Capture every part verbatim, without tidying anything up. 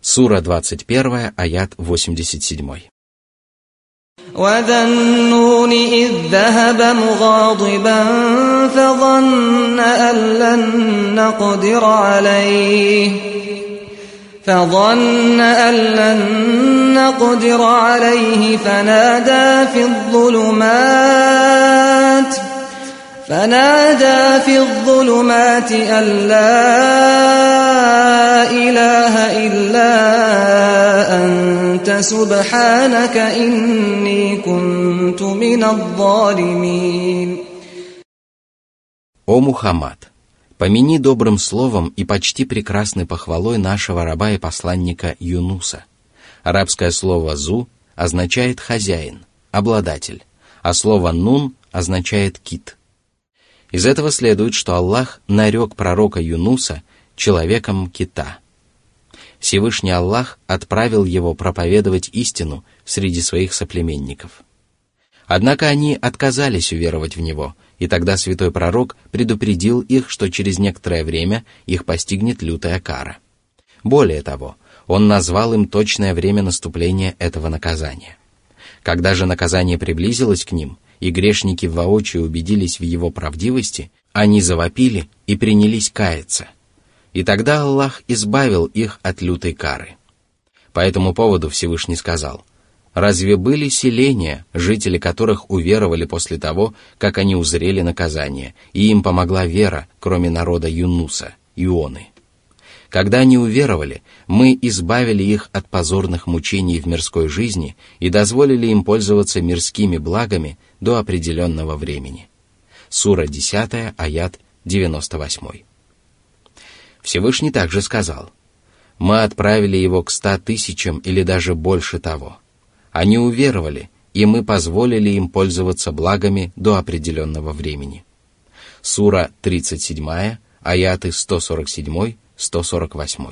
Сура двадцать первая, аят восемьдесят семь. وَذَا النُّونِ إِذ ذَّهَبَ مُغَاضِبًا فَظَنَّ أَن لَّن نَّقْدِرَ عَلَيْهِ فظن أن لن نقدر عليه فنادى في الظلمات فنادى في الظلمات أن لا إله إلا أنت سبحانك إني كنت من الظالمين. О Мухаммад! Помяни добрым словом и почти прекрасной похвалой нашего раба и посланника Юнуса. Арабское слово «зу» означает «хозяин», «обладатель», а слово «нун» означает «кит». Из этого следует, что Аллах нарек пророка Юнуса человеком кита. Всевышний Аллах отправил его проповедовать истину среди своих соплеменников. Однако они отказались уверовать в него, и тогда святой пророк предупредил их, что через некоторое время их постигнет лютая кара. Более того, он назвал им точное время наступления этого наказания. Когда же наказание приблизилось к ним, и грешники воочию убедились в его правдивости, они завопили и принялись каяться. И тогда Аллах избавил их от лютой кары. По этому поводу Всевышний сказал: «Разве были селения, жители которых уверовали после того, как они узрели наказание, и им помогла вера, кроме народа Юнуса, Ионы? Когда они уверовали, мы избавили их от позорных мучений в мирской жизни и дозволили им пользоваться мирскими благами до определенного времени». Сура десятая, аят девяносто восемь. Всевышний также сказал: «Мы отправили его к ста тысячам или даже больше того. Они уверовали, и мы позволили им пользоваться благами до определенного времени». Сура тридцать седьмая, аяты сто сорок семь — сто сорок восемь.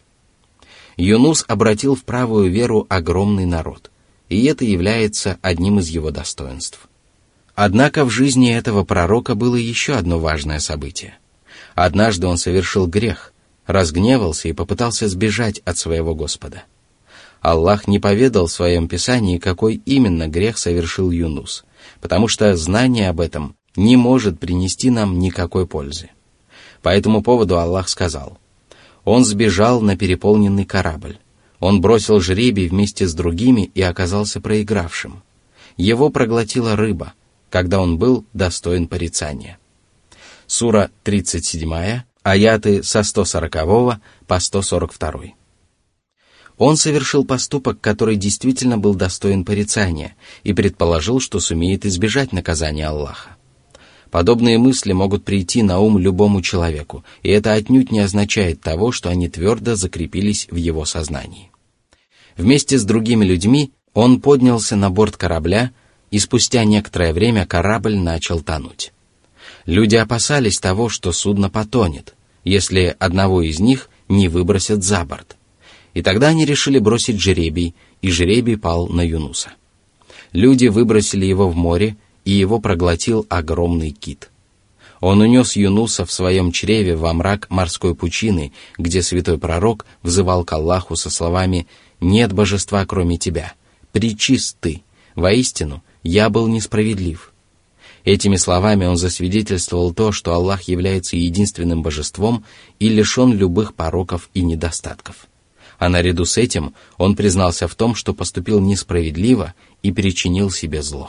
Юнус обратил в правую веру огромный народ, и это является одним из его достоинств. Однако в жизни этого пророка было еще одно важное событие. Однажды он совершил грех, разгневался и попытался сбежать от своего Господа. Аллах не поведал в своем Писании, какой именно грех совершил Юнус, потому что знание об этом не может принести нам никакой пользы. По этому поводу Аллах сказал: «Он сбежал на переполненный корабль. Он бросил жребий вместе с другими и оказался проигравшим. Его проглотила рыба, когда он был достоин порицания». Сура тридцать седьмая, аяты со сто сорокового по сто сорок второй. Он совершил поступок, который действительно был достоин порицания, и предположил, что сумеет избежать наказания Аллаха. Подобные мысли могут прийти на ум любому человеку, и это отнюдь не означает того, что они твердо закрепились в его сознании. Вместе с другими людьми он поднялся на борт корабля, и спустя некоторое время корабль начал тонуть. Люди опасались того, что судно потонет, если одного из них не выбросят за борт. И тогда они решили бросить жребий, и жребий пал на Юнуса. Люди выбросили его в море, и его проглотил огромный кит. Он унес Юнуса в своем чреве во мрак морской пучины, где святой пророк взывал к Аллаху со словами: «Нет божества, кроме тебя, пречист ты, воистину, я был несправедлив». Этими словами он засвидетельствовал то, что Аллах является единственным божеством и лишен любых пороков и недостатков. А наряду с этим он признался в том, что поступил несправедливо и причинил себе зло.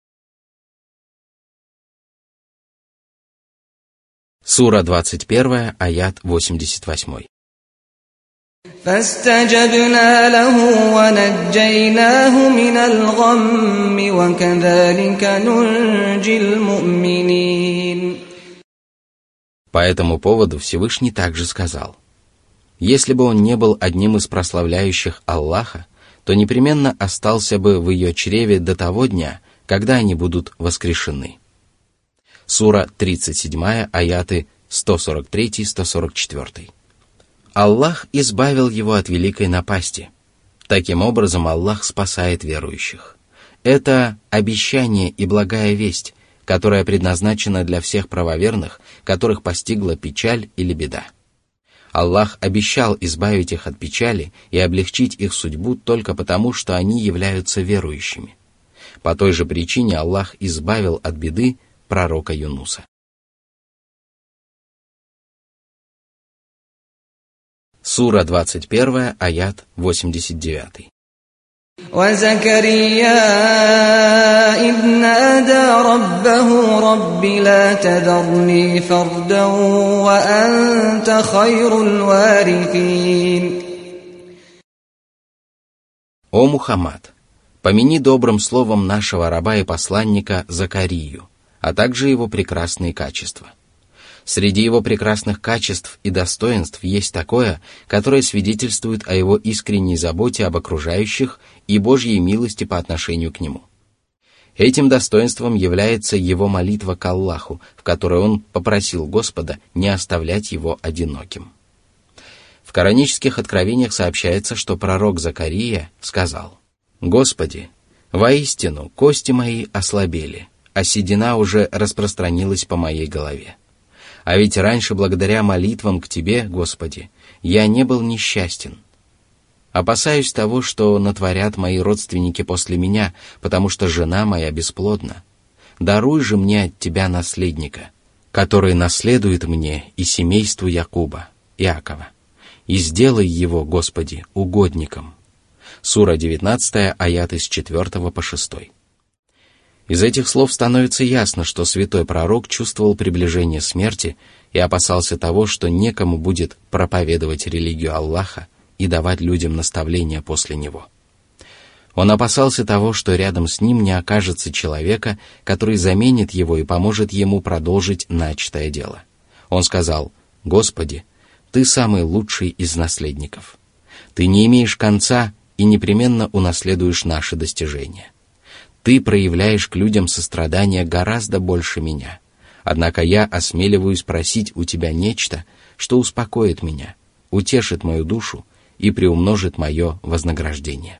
Сура двадцать первая, аят восемьдесят восемь. فاستجبنا له ونجيناه من الغم وكذلك ننجي المؤمنين. По этому поводу Всевышний также сказал: «Если бы он не был одним из прославляющих Аллаха, то непременно остался бы в ее чреве до того дня, когда они будут воскрешены». Сура тридцать седьмая, аяты сто сорок три — сто сорок четыре. Аллах избавил его от великой напасти. Таким образом, Аллах спасает верующих. Это обещание и благая весть, которая предназначена для всех правоверных, которых постигла печаль или беда. Аллах обещал избавить их от печали и облегчить их судьбу только потому, что они являются верующими. По той же причине Аллах избавил от беды пророка Юнуса. Сура двадцать первая, аят восемьдесят девять. وَزَكَرِيَّا إِذْ نَادَى رَبَّهُ رَبِّ لَا تَذَرْنِي فَرْدًا وَأَنْتَ خَيْرُ الْوَارِثِينَ. О Мухаммад, помяни добрым словом нашего раба и посланника Закарию, а также его прекрасные качества. Среди его прекрасных качеств и достоинств есть такое, которое свидетельствует о его искренней заботе об окружающих и Божьей милости по отношению к нему. Этим достоинством является его молитва к Аллаху, в которой он попросил Господа не оставлять его одиноким. В коранических откровениях сообщается, что пророк Закария сказал: «Господи, воистину кости мои ослабели, а седина уже распространилась по моей голове. А ведь раньше, благодаря молитвам к Тебе, Господи, я не был несчастен. Опасаюсь того, что натворят мои родственники после меня, потому что жена моя бесплодна. Даруй же мне от Тебя наследника, который наследует мне и семейству Якуба, Иакова, и сделай его, Господи, угодником». Сура девятнадцатая, аяты с четвёртого по шестой. Из этих слов становится ясно, что святой пророк чувствовал приближение смерти и опасался того, что некому будет проповедовать религию Аллаха и давать людям наставления после него. Он опасался того, что рядом с ним не окажется человека, который заменит его и поможет ему продолжить начатое дело. Он сказал: «Господи, Ты самый лучший из наследников. Ты не имеешь конца и непременно унаследуешь наши достижения. Ты проявляешь к людям сострадание гораздо больше меня. Однако я осмеливаюсь просить у Тебя нечто, что успокоит меня, утешит мою душу и приумножит мое вознаграждение».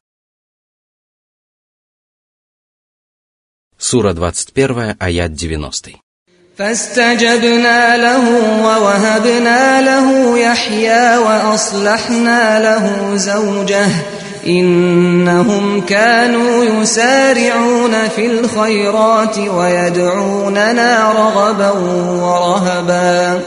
Сура двадцать первая, аят девяностый. فاستجبنا له ووهبنا له يحيى وأصلحنا له زوجه إنهم كانوا يسارعون في الخيرات ويدعوننا رغبا ورهبا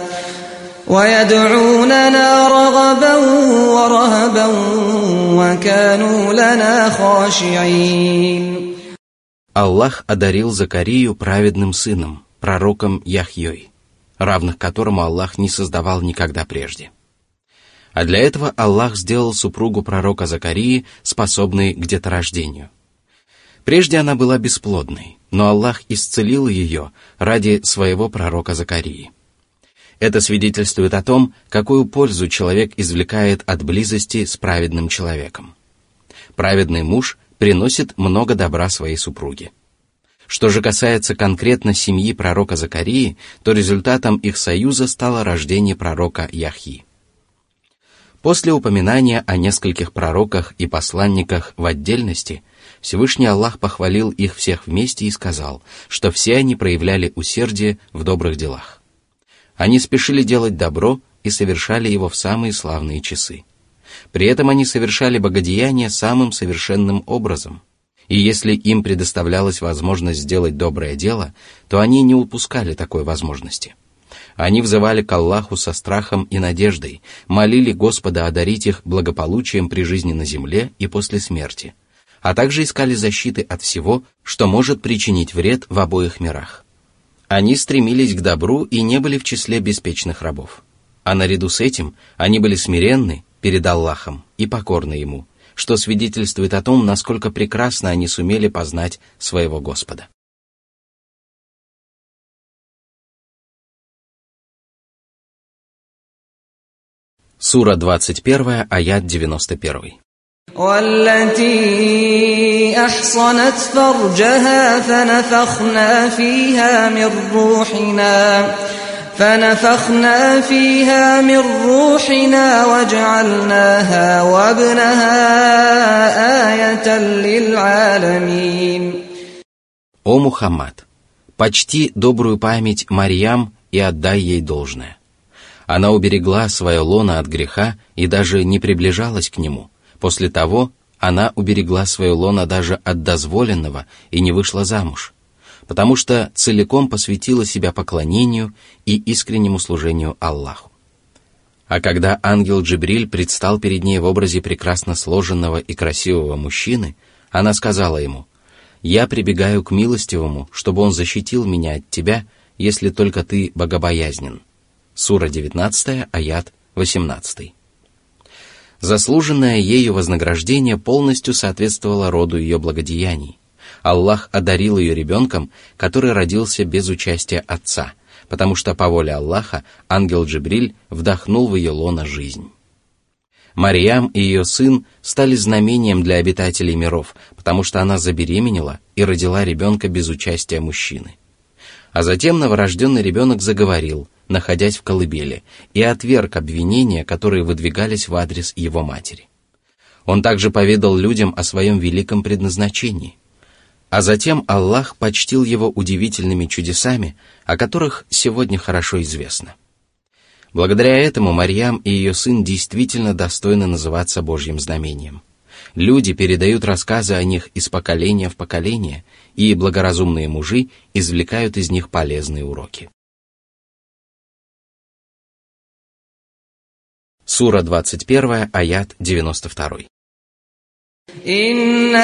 ويدعوننا رغبا ورهبا وكانوا لنا خاشعين. Аллах одарил Закарию праведным сыном, пророком Яхьей, равных которому Аллах не создавал никогда прежде. А для этого Аллах сделал супругу пророка Закарии способной к деторождению. Прежде она была бесплодной, но Аллах исцелил ее ради своего пророка Закарии. Это свидетельствует о том, какую пользу человек извлекает от близости с праведным человеком. Праведный муж приносит много добра своей супруге. Что же касается конкретно семьи пророка Закарии, то результатом их союза стало рождение пророка Яхьи. После упоминания о нескольких пророках и посланниках в отдельности, Всевышний Аллах похвалил их всех вместе и сказал, что все они проявляли усердие в добрых делах. Они спешили делать добро и совершали его в самые славные часы. При этом они совершали богодеяние самым совершенным образом, и если им предоставлялась возможность сделать доброе дело, то они не упускали такой возможности. Они взывали к Аллаху со страхом и надеждой, молили Господа одарить их благополучием при жизни на земле и после смерти, а также искали защиты от всего, что может причинить вред в обоих мирах. Они стремились к добру и не были в числе беспечных рабов. А наряду с этим они были смиренны перед Аллахом и покорны Ему, что свидетельствует о том, насколько прекрасно они сумели познать своего Господа. Сура двадцать первая, аят девяносто первый. والتي أحصنت فرجها فنفخنا فيها من روحنا فنفخنا فيها من روحنا وجعلناها وابنها آية للعالمين. О Мухаммад, почти добрую память Марьям и отдай ей должное. Она уберегла свое лоно от греха и даже не приближалась к нему. После того она уберегла свое лоно даже от дозволенного и не вышла замуж, потому что целиком посвятила себя поклонению и искреннему служению Аллаху. А когда ангел Джибриль предстал перед ней в образе прекрасно сложенного и красивого мужчины, она сказала ему: «Я прибегаю к милостивому, чтобы он защитил меня от тебя, если только ты богобоязнен». Сура девятнадцатая, аят восемнадцатый. Заслуженное ею вознаграждение полностью соответствовало роду ее благодеяний. Аллах одарил ее ребенком, который родился без участия отца, потому что по воле Аллаха ангел Джибриль вдохнул в ее лоно жизнь. Марьям и ее сын стали знамением для обитателей миров, потому что она забеременела и родила ребенка без участия мужчины. А затем новорожденный ребенок заговорил, находясь в колыбели, и отверг обвинения, которые выдвигались в адрес его матери. Он также поведал людям о своем великом предназначении. А затем Аллах почтил его удивительными чудесами, о которых сегодня хорошо известно. Благодаря этому Марьям и ее сын действительно достойны называться Божьим знамением. Люди передают рассказы о них из поколения в поколение, и благоразумные мужи извлекают из них полезные уроки. Сура двадцать первая, аят девяносто два. «Инна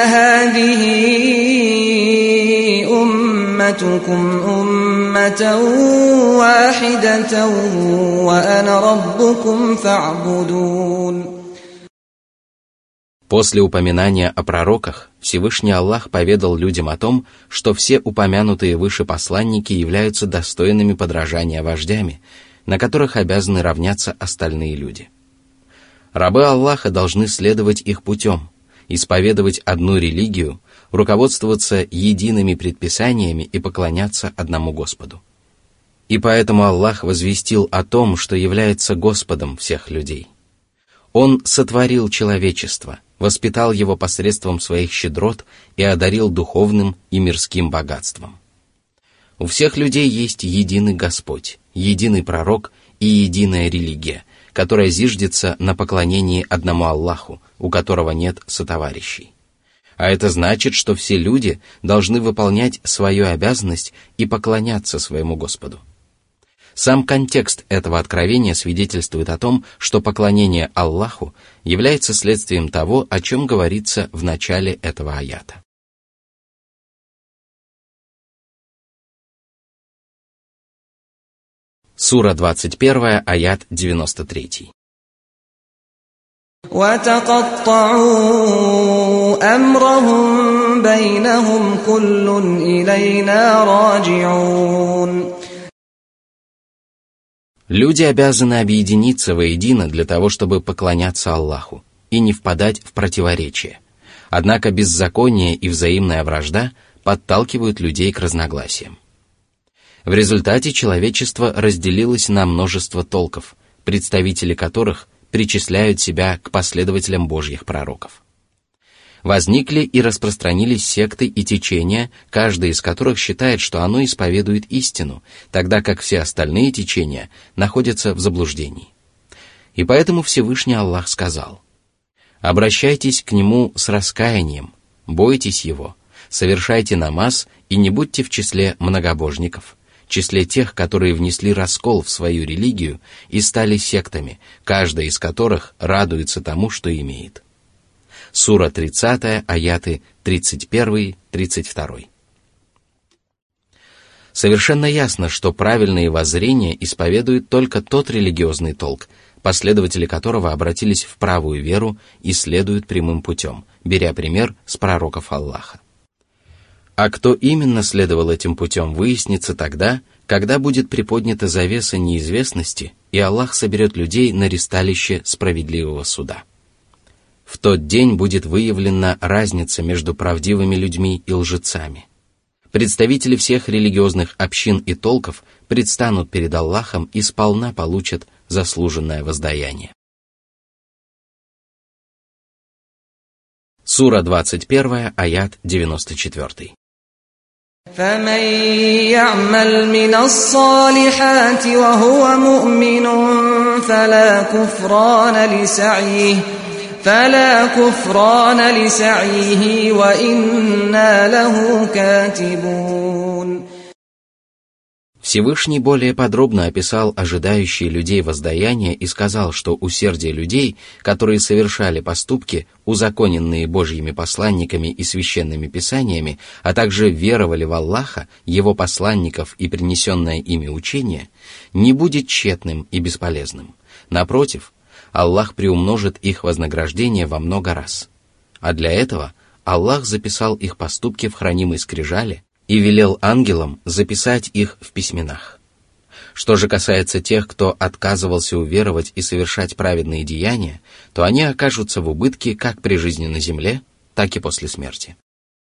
хадихи умматукум умматан вахидатан ва ана раббукум фа'будун». После упоминания о пророках Всевышний Аллах поведал людям о том, что все упомянутые выше посланники являются достойными подражания вождями, на которых обязаны равняться остальные люди. Рабы Аллаха должны следовать их путем, исповедовать одну религию, руководствоваться едиными предписаниями и поклоняться одному Господу. И поэтому Аллах возвестил о том, что является Господом всех людей. Он сотворил человечество, воспитал его посредством своих щедрот и одарил духовным и мирским богатством. У всех людей есть единый Господь, единый пророк и единая религия, которая зиждется на поклонении одному Аллаху, у которого нет сотоварищей. А это значит, что все люди должны выполнять свою обязанность и поклоняться своему Господу. Сам контекст этого откровения свидетельствует о том, что поклонение Аллаху является следствием того, о чем говорится в начале этого аята. Сура двадцать первая, аят девяносто три. وَتَقَطَّعُوا أَمْرَهُمْ بَيْنَهُمْ كُلٌّ إِلَيْنَا رَاجِعُونَ. Люди обязаны объединиться воедино для того, чтобы поклоняться Аллаху и не впадать в противоречие. Однако беззаконие и взаимная вражда подталкивают людей к разногласиям. В результате человечество разделилось на множество толков, представители которых причисляют себя к последователям Божьих пророков. Возникли и распространились секты и течения, каждый из которых считает, что оно исповедует истину, тогда как все остальные течения находятся в заблуждении. И поэтому Всевышний Аллах сказал: «Обращайтесь к Нему с раскаянием, бойтесь Его, совершайте намаз и не будьте в числе многобожников, в числе тех, которые внесли раскол в свою религию и стали сектами, каждая из которых радуется тому, что имеет». Сура тридцатая, аяты тридцать один — тридцать два. Совершенно ясно, что правильные воззрения исповедует только тот религиозный толк, последователи которого обратились в правую веру и следуют прямым путем, беря пример с пророков Аллаха. А кто именно следовал этим путем, выяснится тогда, когда будет приподнята завеса неизвестности, и Аллах соберет людей на ристалище справедливого суда. В тот день будет выявлена разница между правдивыми людьми и лжецами. Представители всех религиозных общин и толков предстанут перед Аллахом и сполна получат заслуженное воздаяние. Сура двадцать первая, аят девяносто четыре. فمن يعمل من الصالحات وهو مؤمن فلا كفران لسعيه فلا كفران لسعيه وإنا له كاتبون. Всевышний более подробно описал ожидающие людей воздаяния и сказал, что усердие людей, которые совершали поступки, узаконенные Божьими посланниками и священными писаниями, а также веровали в Аллаха, Его посланников и принесенное ими учение, не будет тщетным и бесполезным. Напротив, Аллах приумножит их вознаграждение во много раз. А для этого Аллах записал их поступки в хранимой скрижали и велел ангелам записать их в письменах. Что же касается тех, кто отказывался уверовать и совершать праведные деяния, то они окажутся в убытке как при жизни на земле, так и после смерти.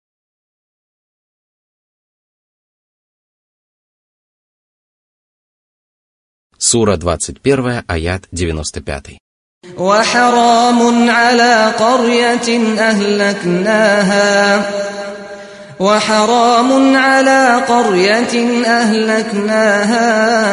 Сура двадцать первая, аят девяносто пятый. وحرام على قرية أهلكناها وحرام على قرية أهلكناها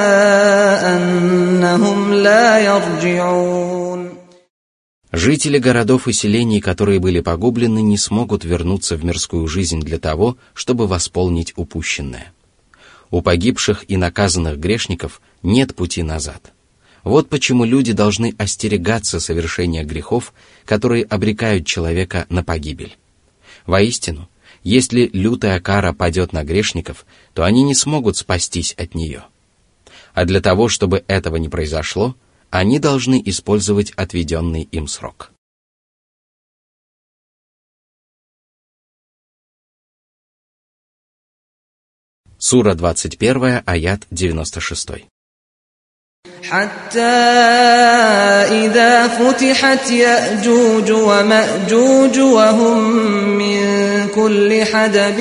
أنهم لا يرجعون. Жители городов и селений, которые были погублены, не смогут вернуться в мирскую жизнь для того, чтобы восполнить упущенное. У погибших и наказанных грешников нет пути назад. Вот почему люди должны остерегаться совершения грехов, которые обрекают человека на погибель. Воистину, если лютая кара падет на грешников, то они не смогут спастись от нее. А для того, чтобы этого не произошло, они должны использовать отведенный им срок. Сура двадцать первая, аят девяносто шестой. حتى إذا فتحت يأجوج ومأجوج وهم من كل حدب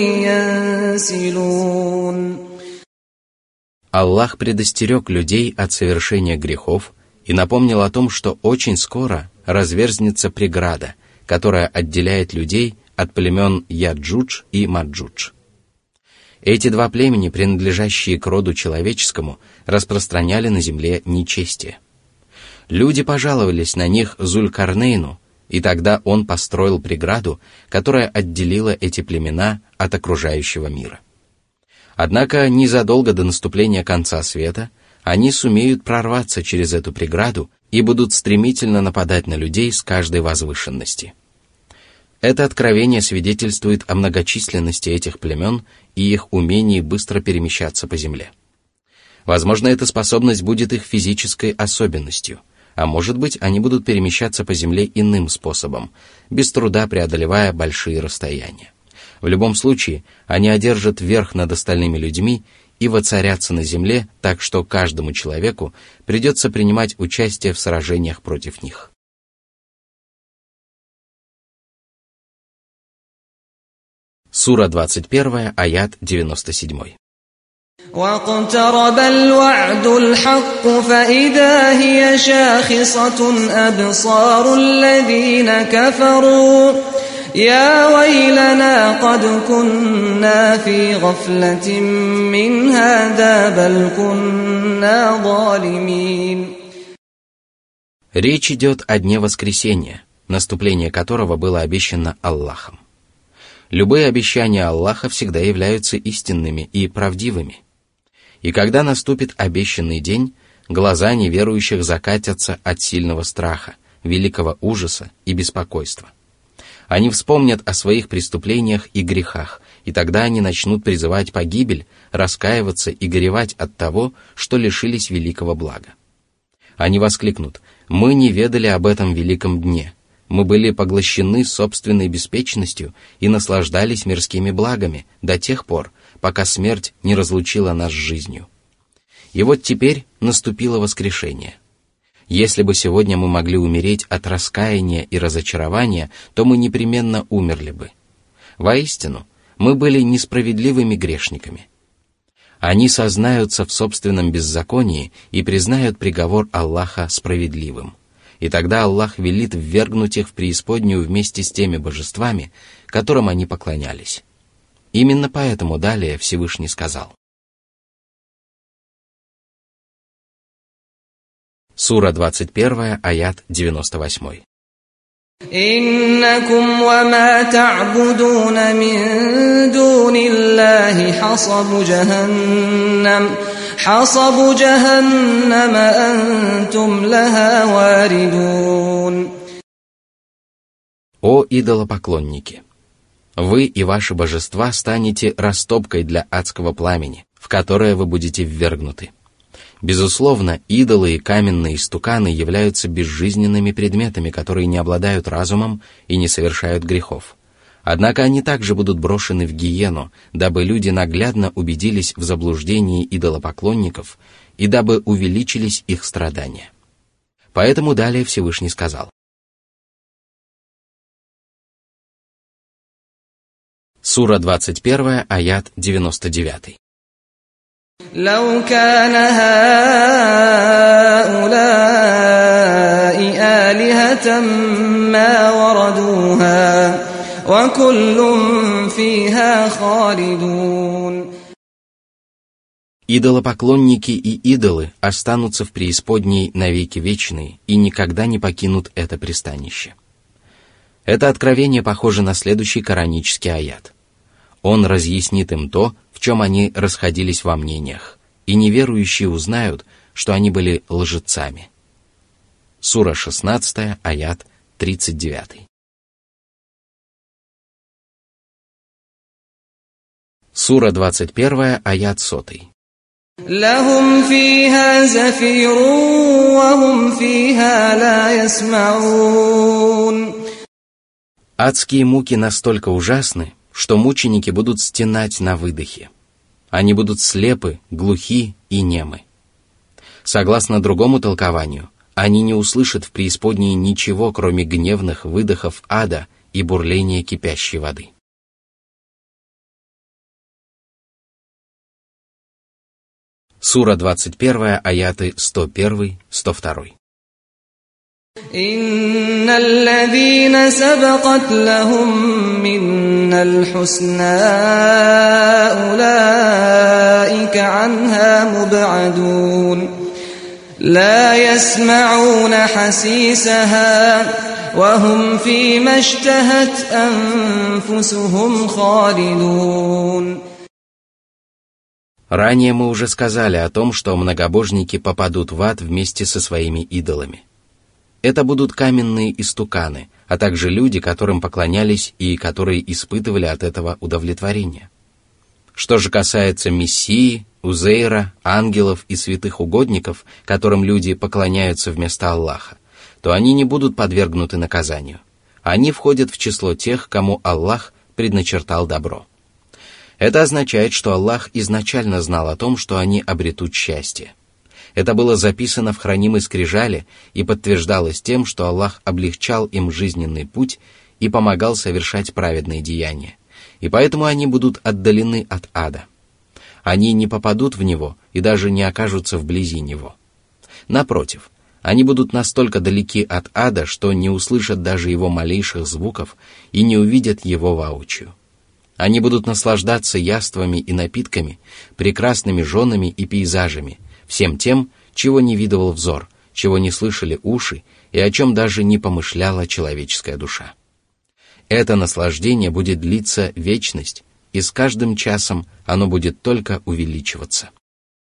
ينسلون. Аллах предостерег людей от совершения грехов и напомнил о том, что очень скоро разверзнется преграда, которая отделяет людей от племен Яджудж и Маджудж. Эти два племени, принадлежащие к роду человеческому, распространяли на земле нечестие. Люди пожаловались на них Зулькарнейну, и тогда он построил преграду, которая отделила эти племена от окружающего мира. Однако незадолго до наступления конца света они сумеют прорваться через эту преграду и будут стремительно нападать на людей с каждой возвышенности. Это откровение свидетельствует о многочисленности этих племен и их умении быстро перемещаться по земле. Возможно, эта способность будет их физической особенностью, а может быть, они будут перемещаться по земле иным способом, без труда преодолевая большие расстояния. В любом случае, они одержат верх над остальными людьми и воцарятся на земле, так что каждому человеку придется принимать участие в сражениях против них. Сура двадцать первая, аят девяносто седьмой. واقترب الوعد الحق فإذا هي شاخصة أبصار الذين كفروا يا ويلنا قد كنا في غفلة من هذا بل كنا ظالمين. Речь идет о дне воскресения, наступление которого было обещано Аллахом. Любые обещания Аллаха всегда являются истинными и правдивыми. И когда наступит обещанный день, глаза неверующих закатятся от сильного страха, великого ужаса и беспокойства. Они вспомнят о своих преступлениях и грехах, и тогда они начнут призывать погибель, раскаиваться и горевать от того, что лишились великого блага. Они воскликнут: «Мы не ведали об этом великом дне. Мы были поглощены собственной беспечностью и наслаждались мирскими благами до тех пор, пока смерть не разлучила нас с жизнью. И вот теперь наступило воскрешение. Если бы сегодня мы могли умереть от раскаяния и разочарования, то мы непременно умерли бы. Воистину, мы были несправедливыми грешниками». Они сознаются в собственном беззаконии и признают приговор Аллаха справедливым. И тогда Аллах велит ввергнуть их в преисподнюю вместе с теми божествами, которым они поклонялись. Именно поэтому далее Всевышний сказал. Сура двадцать первая, аят девяносто восемь. إنكم وما تعبدون من دون الله حصب جهنم حصب جهنم أنتم لها واردون. О идолопоклонники! Вы и ваши божества станете растопкой для адского пламени, в которое вы будете ввергнуты. Безусловно, идолы и каменные истуканы являются безжизненными предметами, которые не обладают разумом и не совершают грехов. Однако они также будут брошены в гиену, дабы люди наглядно убедились в заблуждении идолопоклонников и дабы увеличились их страдания. Поэтому далее Всевышний сказал. Сура двадцать первая, аят девяносто девять. لو كان هؤلاء آلهة ما وردوها وكل فيها خالدون. Идолопоклонники и идолы останутся в преисподней навеки вечные и никогда не покинут это пристанище. Это откровение похоже на следующий коранический аят. Он разъяснит им то, в чем они расходились во мнениях, и неверующие узнают, что они были лжецами. Сура шестнадцатая, аят тридцать девять. Сура двадцать первая, аят сотый. لهم فيها زفير وهم فيها لا يسمعون. Адские муки настолько ужасны, что мученики будут стенать на выдохе. Они будут слепы, глухи и немы. Согласно другому толкованию, они не услышат в преисподней ничего, кроме гневных выдохов ада и бурления кипящей воды. Сура двадцать первая, аяты сто один - сто два. إن الذين سبقت لهم منا الحسنى أولئك عنها مبعدون لا يسمعون حسيسها وهم فيما اشتهت أنفسهم خالدون. Ранее мы уже сказали о том, что многобожники попадут в ад вместе со своими идолами. Это будут каменные истуканы, а также люди, которым поклонялись и которые испытывали от этого удовлетворение. Что же касается Мессии, Узейра, ангелов и святых угодников, которым люди поклоняются вместо Аллаха, то они не будут подвергнуты наказанию. Они входят в число тех, кому Аллах предначертал добро. Это означает, что Аллах изначально знал о том, что они обретут счастье. Это было записано в хранимой скрижали и подтверждалось тем, что Аллах облегчал им жизненный путь и помогал совершать праведные деяния, и поэтому они будут отдалены от ада. Они не попадут в него и даже не окажутся вблизи него. Напротив, они будут настолько далеки от ада, что не услышат даже его малейших звуков и не увидят его воочию. Они будут наслаждаться яствами и напитками, прекрасными женами и пейзажами, всем тем, чего не видывал взор, чего не слышали уши и о чем даже не помышляла человеческая душа. Это наслаждение будет длиться вечность, и с каждым часом оно будет только увеличиваться.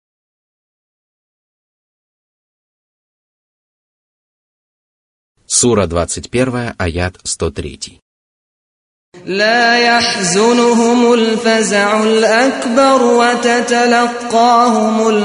Сура двадцать первая, аят сто три. لا يحزنهم الفزع الأكبر وتتلقاهم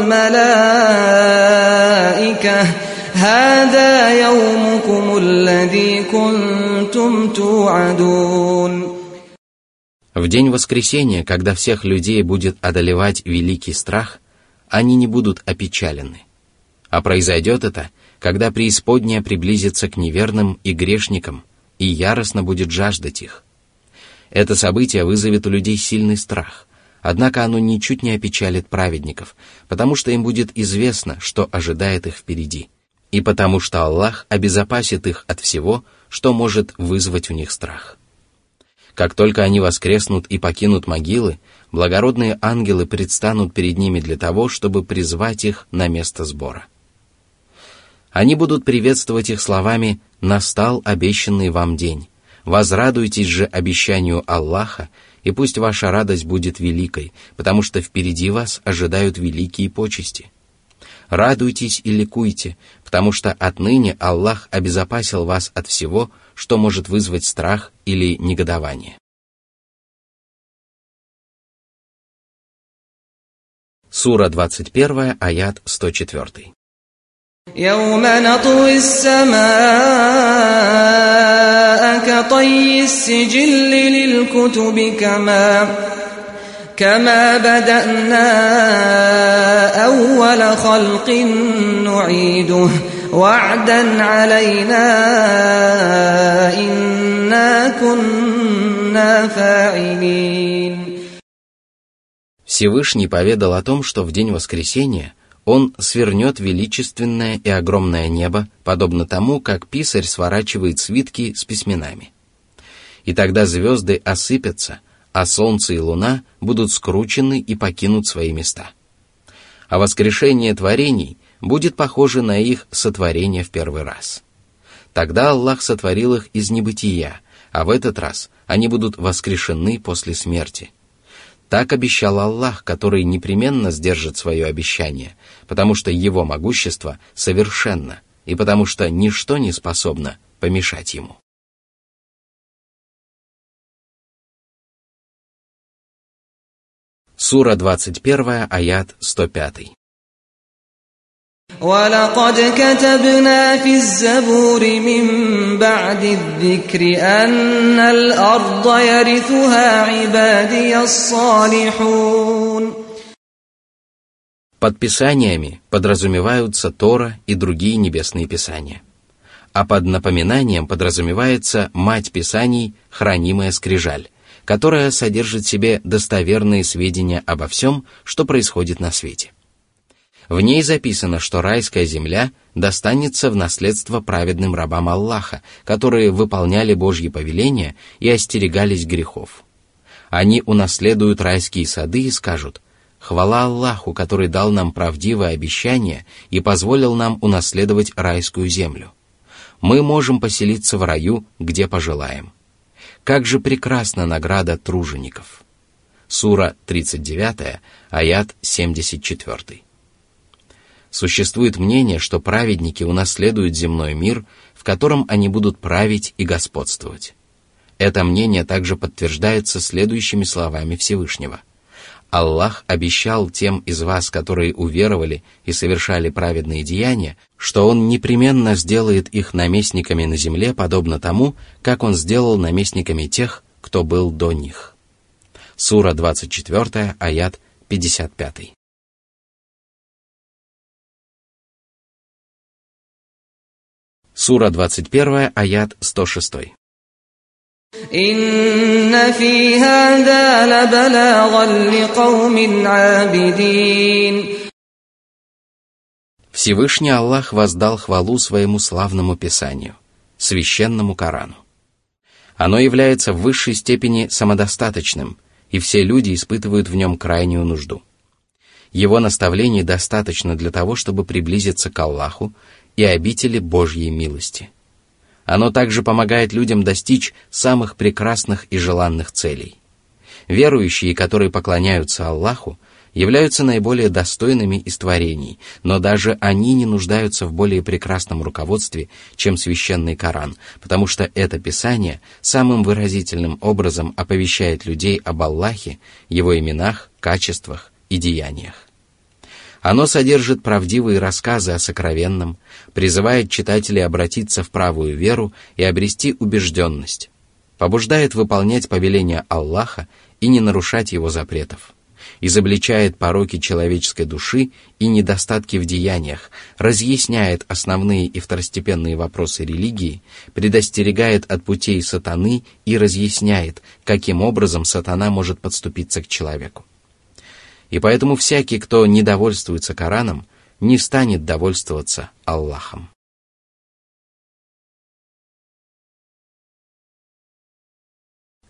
الملائكة هذا يومكم الذي كنتم توعدون. В день воскресения, когда всех людей будет одолевать великий страх, они не будут опечалены. А произойдет это, когда преисподняя приблизится к неверным и грешникам и яростно будет жаждать их. Это событие вызовет у людей сильный страх, однако оно ничуть не опечалит праведников, потому что им будет известно, что ожидает их впереди, и потому что Аллах обезопасит их от всего, что может вызвать у них страх. Как только они воскреснут и покинут могилы, благородные ангелы предстанут перед ними для того, чтобы призвать их на место сбора. Они будут приветствовать их словами «Настал обещанный вам день. Возрадуйтесь же обещанию Аллаха, и пусть ваша радость будет великой, потому что впереди вас ожидают великие почести. Радуйтесь и ликуйте, потому что отныне Аллах обезопасил вас от всего, что может вызвать страх или негодование». Сура двадцать первая, аят сто четыре. يوم نطوي السماء كطي السجل للكتب كما كما بدأنا أول خلق نعيده وعدا علينا إنا كنا فاعلين. Всевышний поведал о том, что в день воскресения Он свернет величественное и огромное небо, подобно тому, как писарь сворачивает свитки с письменами. И тогда звезды осыпятся, а солнце и луна будут скручены и покинут свои места. А воскрешение творений будет похоже на их сотворение в первый раз. Тогда Аллах сотворил их из небытия, а в этот раз они будут воскрешены после смерти. Так обещал Аллах, который непременно сдержит свое обещание, потому что Его могущество совершенно, и потому что ничто не способно помешать Ему. Сура двадцать первая, аят сто пять. وَلَقَدْ كَتَبْنَا فِي الزَّبُورِ مِن بَعْدِ الذِّكْرِ أَنَّ الْأَرْضَ يَرِثُهَا عِبَادِيَ الصَّالِحُونَ. Под писаниями подразумеваются Тора и другие небесные писания. А под напоминанием подразумевается мать писаний, хранимая скрижаль, которая содержит в себе достоверные сведения обо всем, что происходит на свете. В ней записано, что райская земля достанется в наследство праведным рабам Аллаха, которые выполняли Божьи повеления и остерегались грехов. Они унаследуют райские сады и скажут: «Хвала Аллаху, который дал нам правдивое обещание и позволил нам унаследовать райскую землю. Мы можем поселиться в раю, где пожелаем. Как же прекрасна награда тружеников». Сура тридцать девять, аят семьдесят четыре. Существует мнение, что праведники унаследуют земной мир, в котором они будут править и господствовать. Это мнение также подтверждается следующими словами Всевышнего: «Аллах обещал тем из вас, которые уверовали и совершали праведные деяния, что Он непременно сделает их наместниками на земле, подобно тому, как Он сделал наместниками тех, кто был до них». Сура двадцать четыре, аят пятьдесят пять. Сура двадцать один, аят сто шесть. «Инна фи хада лабалаган ликаумин абидин». Всевышний Аллах воздал хвалу своему славному Писанию, священному Корану. Оно является в высшей степени самодостаточным, и все люди испытывают в нем крайнюю нужду. Его наставлений достаточно для того, чтобы приблизиться к Аллаху и обители Божьей милости. Оно также помогает людям достичь самых прекрасных и желанных целей. Верующие, которые поклоняются Аллаху, являются наиболее достойными из творений, но даже они не нуждаются в более прекрасном руководстве, чем священный Коран, потому что это Писание самым выразительным образом оповещает людей об Аллахе, Его именах, качествах и деяниях. Оно содержит правдивые рассказы о сокровенном, призывает читателей обратиться в правую веру и обрести убежденность, побуждает выполнять повеления Аллаха и не нарушать Его запретов, изобличает пороки человеческой души и недостатки в деяниях, разъясняет основные и второстепенные вопросы религии, предостерегает от путей сатаны и разъясняет, каким образом сатана может подступиться к человеку. И поэтому всякий, кто недовольствуется Кораном, не станет довольствоваться Аллахом.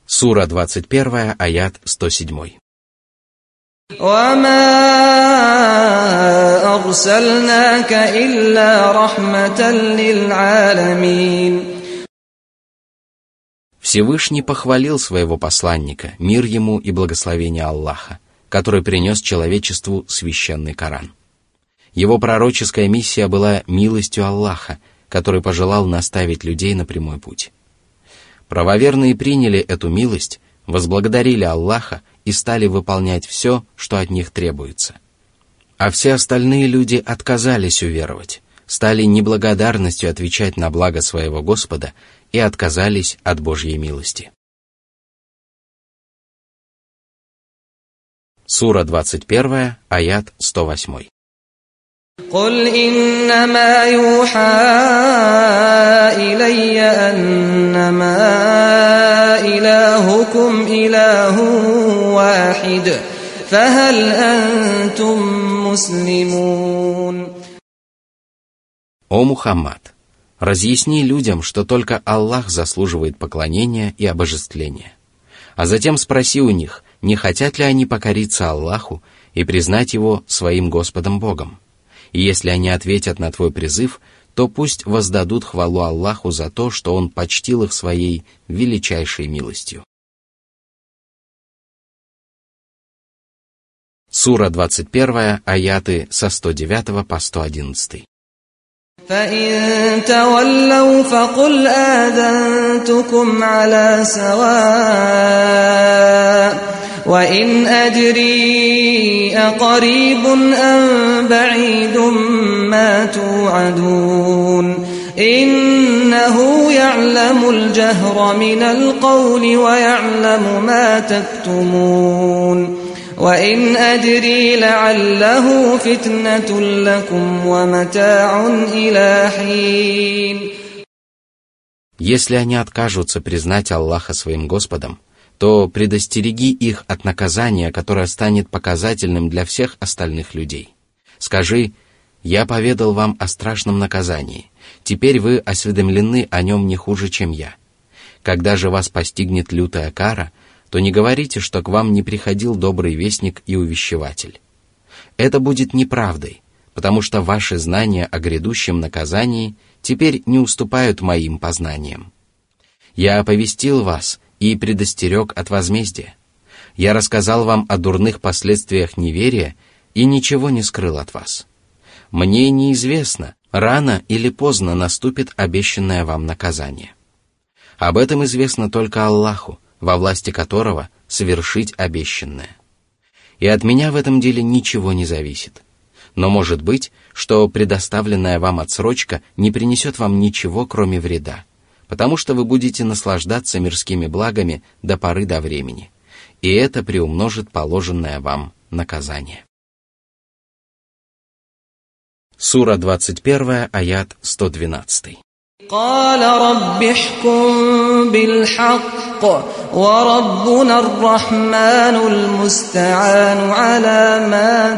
Сура двадцать первая, аят сто семь. وَمَا أَرْسَلْنَاكَ إِلَّا رَحْمَةً لِلْعَالَمِينَ. Всевышний похвалил своего посланника, мир ему и благословение Аллаха, который принес человечеству священный Коран. Его пророческая миссия была милостью Аллаха, который пожелал наставить людей на прямой путь. Правоверные приняли эту милость, возблагодарили Аллаха и стали выполнять все, что от них требуется. А все остальные люди отказались уверовать, стали неблагодарностью отвечать на благо своего Господа и отказались от Божьей милости. Сура двадцать первая, аят сто восемь. قُلْ إِنَّمَا يُوحَى إِلَيَّ أَنَّمَا إِلَٰهُكُمْ إِلَٰهٌ وَاحِدٌ فَهَلْ أَنْتُمْ مُسْلِمُونَ. О Мухаммад, разъясни людям, что только Аллах заслуживает поклонения и обожествления. А затем спроси у них, не хотят ли они покориться Аллаху и признать Его своим Господом Богом. И если они ответят на твой призыв, то пусть воздадут хвалу Аллаху за то, что Он почтил их своей величайшей милостью. Сура двадцать первая, аяты со сто девятого по сто одиннадцатый. فَإِن تَوَلَّوْا فَقُلْ آذَنْتُكُمْ عَلَى سَوَاءٍ وَإِنْ أَدْرِي أَقَرِيبٌ أَمْ بَعِيدٌ مَا تُوعَدُونَ إِنَّهُ يَعْلَمُ الْجَهْرَ مِنَ الْقَوْلِ وَيَعْلَمُ مَا تَكْتُمُونَ وَإِنْ أَدْرِي لَعَلَّهُ فِتْنَةٌ لَكُمْ وَمَتَاعٌ إِلَى حِينٍ. Если они откажутся признать Аллаха своим Господом, то предостереги их от наказания, которое станет показательным для всех остальных людей. Скажи: «Я поведал вам о страшном наказании, теперь вы осведомлены о нем не хуже, чем я. Когда же вас постигнет лютая кара, то не говорите, что к вам не приходил добрый вестник и увещеватель. Это будет неправдой, потому что ваши знания о грядущем наказании теперь не уступают моим познаниям. Я оповестил вас и предостерег от возмездия. Я рассказал вам о дурных последствиях неверия и ничего не скрыл от вас. Мне неизвестно, рано или поздно наступит обещанное вам наказание. Об этом известно только Аллаху, во власти которого совершить обещанное. И от меня в этом деле ничего не зависит. Но может быть, что предоставленная вам отсрочка не принесет вам ничего, кроме вреда, потому что вы будете наслаждаться мирскими благами до поры до времени, и это приумножит положенное вам наказание. Сура двадцать первая, аят сто двенадцатый. قال رب احكم بالحق وربنا الرحمن المستعان على ما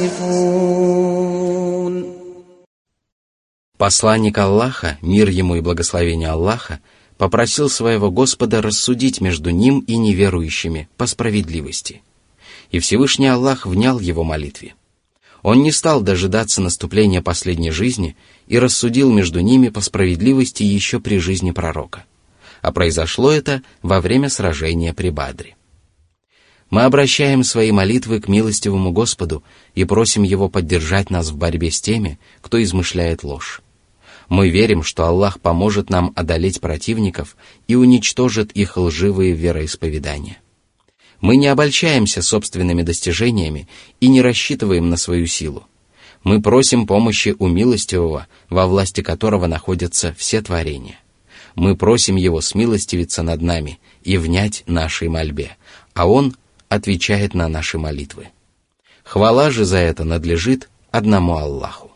تصفون. Посланник Аллаха, мир ему и благословение Аллаха, попросил своего Господа рассудить между ним и неверующими по справедливости. И Всевышний Аллах внял его молитве. Он не стал дожидаться наступления последней жизни и рассудил между ними по справедливости еще при жизни пророка. А произошло это во время сражения при Бадре. Мы обращаем свои молитвы к милостивому Господу и просим Его поддержать нас в борьбе с теми, кто измышляет ложь. Мы верим, что Аллах поможет нам одолеть противников и уничтожит их лживые вероисповедания. Мы не обольщаемся собственными достижениями и не рассчитываем на свою силу. Мы просим помощи у милостивого, во власти которого находятся все творения. Мы просим Его смилостивиться над нами и внять нашей мольбе, а Он отвечает на наши молитвы. Хвала же за это надлежит одному Аллаху.